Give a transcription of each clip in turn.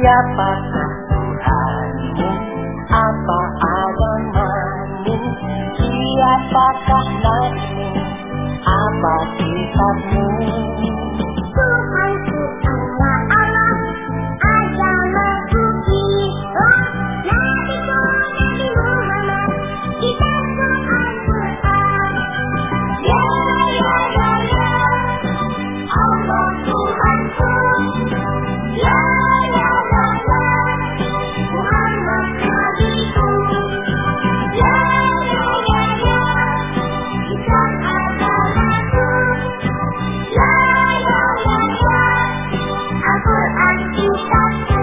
Siapakah Tuhanmu? Apa agamamu? Siapakah nabimu? Apa kitabmu? Tuhanku Allah Allah, agamaku Islam, nabiku Nabi Muhammad, kitabku Al-Quran. Ya ya ya ya, Allah Tuhanku. Ya ya ya ya, Muhammad nabiku. Ya ya ya ya, kitab agamaku. Ya ya ya ya, Al-Quran kitabku.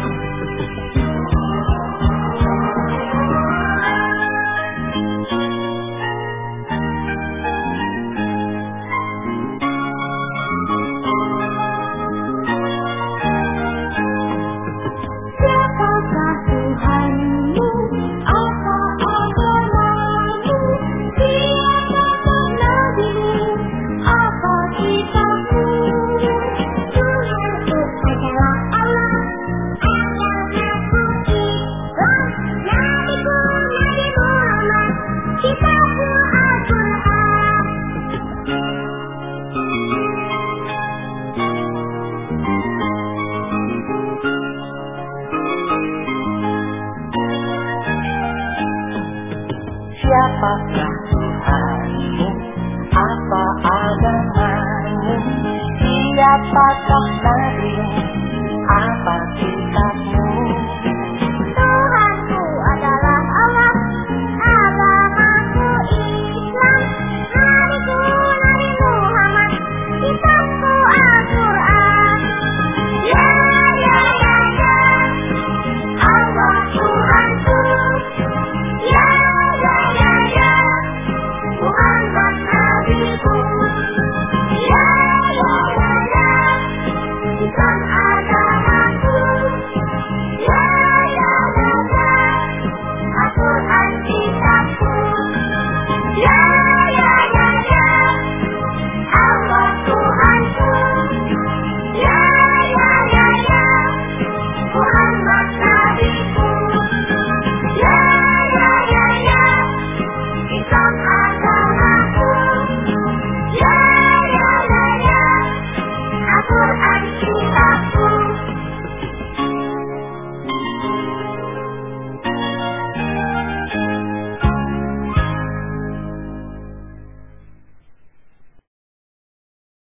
Siapakah Tuhanmu? Apa agamamu? Siapakah nabimu? Apa kitabmu? Tuhanku adalah Allah, agamaku Islam, nabiku Nabi Muhammad, kitabku Al-Quran. Siapakah Tuhanmu? Apa agamamu? Siapakah nabimu? Apa